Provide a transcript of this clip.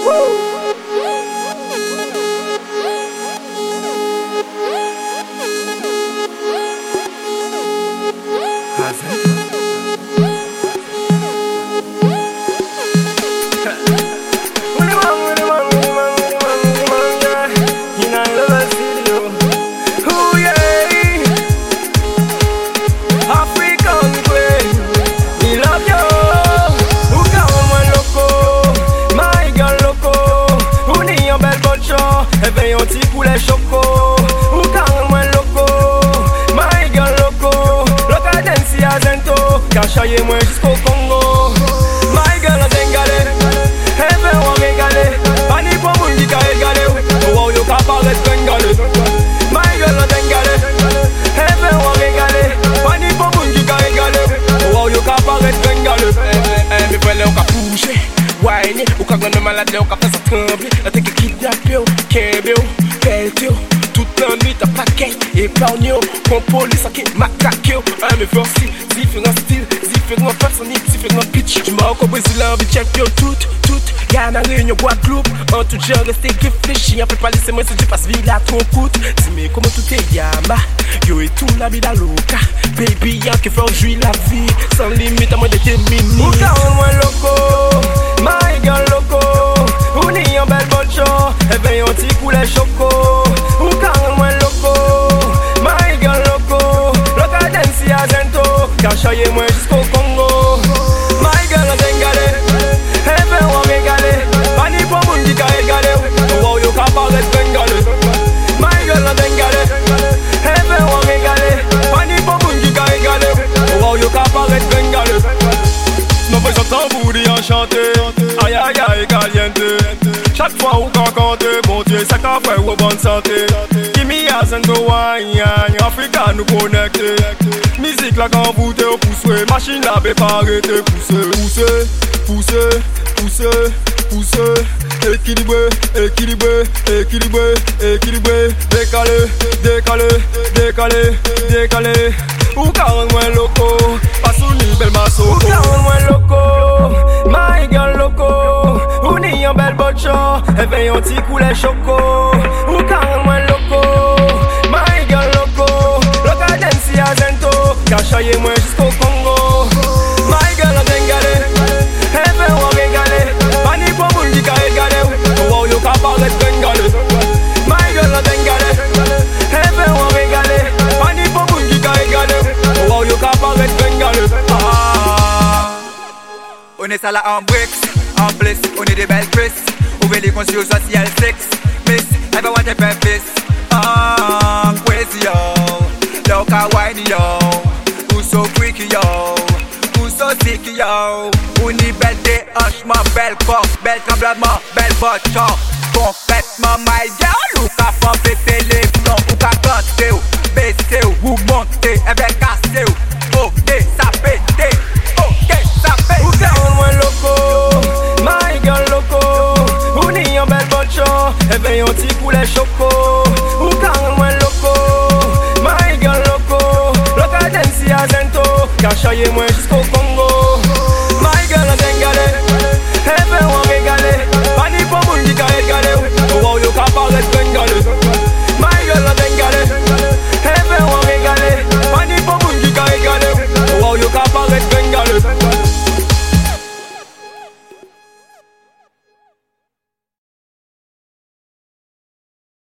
Cachaye moi jusqu'au Congo. My girl a dengale, heaven wa regale. Pani pour moun qui ka regale. Wow yo ka paraît dengale. My girl a dengale, heaven wa regale. Pani pour moun qui ka regale. Wow yo ka paraît dengale. Me fele ou ka bouger, whine, ou ka gonna malade ou ka faire ça trembler. A te ki kidnapper, kembe ou, pelte ou. Toute la nuit t'as paquet, épargne ou, con police qui macaque ou. Me voici, différents styles, différents personnes, différents pitch. Tu m'as encore Brésil, envie de check yo tout. Gagne à Réunion, Guadeloupe. En tout genre, restez réfléchi. Un peu pas laisser moi si tu passes ville à ton coûte. Dis-moi comment tout est yama. Yo et tout la vida loca. Baby, y'a qui fait jouir la vie. Sans limite à moi de démini. Ou t'as un moins loco, my girl loco. Ou ni un bel bolcho, et ben yon ti coulet choco. Ou t'as un moins loco, my girl loco. Loca dance ya zento, cachaye moi jusqu'au Congo. My girl a dengale, heaven wa regale. Pani pour moun qui ka regale. Wow yo ka paraît dengale. My girl a dengale, heaven wa regale. Pani pour moun qui ka regale. Wow yo ka paraît dengale. Non pas j'entends boudy enchanté. Aïe aïe aïe caliente. Chaque fois où qu'on compte, bon Dieu ça qu'a fait ou bonne santé. Kimi a zendo wine, Africa nous connecte. Musique la quand vous te pousse, machine la bé pas arrêter. Pousser. Équilibré. Décalé. Ou carrément moins loco, pas sous ni belle masso. Ou carrément moins loco, my girl loco. Ou ni un bel bocho, et ben yon ti coulet choco. Ou carrément moins loco, my girl loco. Loca dance ya zento, cachaye moi jusqu'au Congo. My girl a dengale, heaven wa regale. Pani pour moun qui ka regale. Wow yo ka paraît dengale. My girl a dengale, heaven wa regale. Pani pour moun qui ka regale. Wow yo ka paraît dengale. On est ça là en bricks, en bliss, on est des belles Chris. Ouvrez les consciences sociales sex. Miss, ever want a purpose. Crazy yo, loca whiny yo. Who's so freaky yo, who's so sicky yo. On est belle déhanchement, belle corps, bel tremblement, belle voiture. Complètement my girl, ou ka fan péter les plombs, ou ka canter ou, baisser ou monter, et bien casser ou. Ok, ça pété. Ou carrément moins loco, my girl loco. Ou ni un bel bocho, et ben yon ti coulet choco. Ou carrément moins loco, my girl loco. Loca dance ya zento, cachaye moi jusqu'au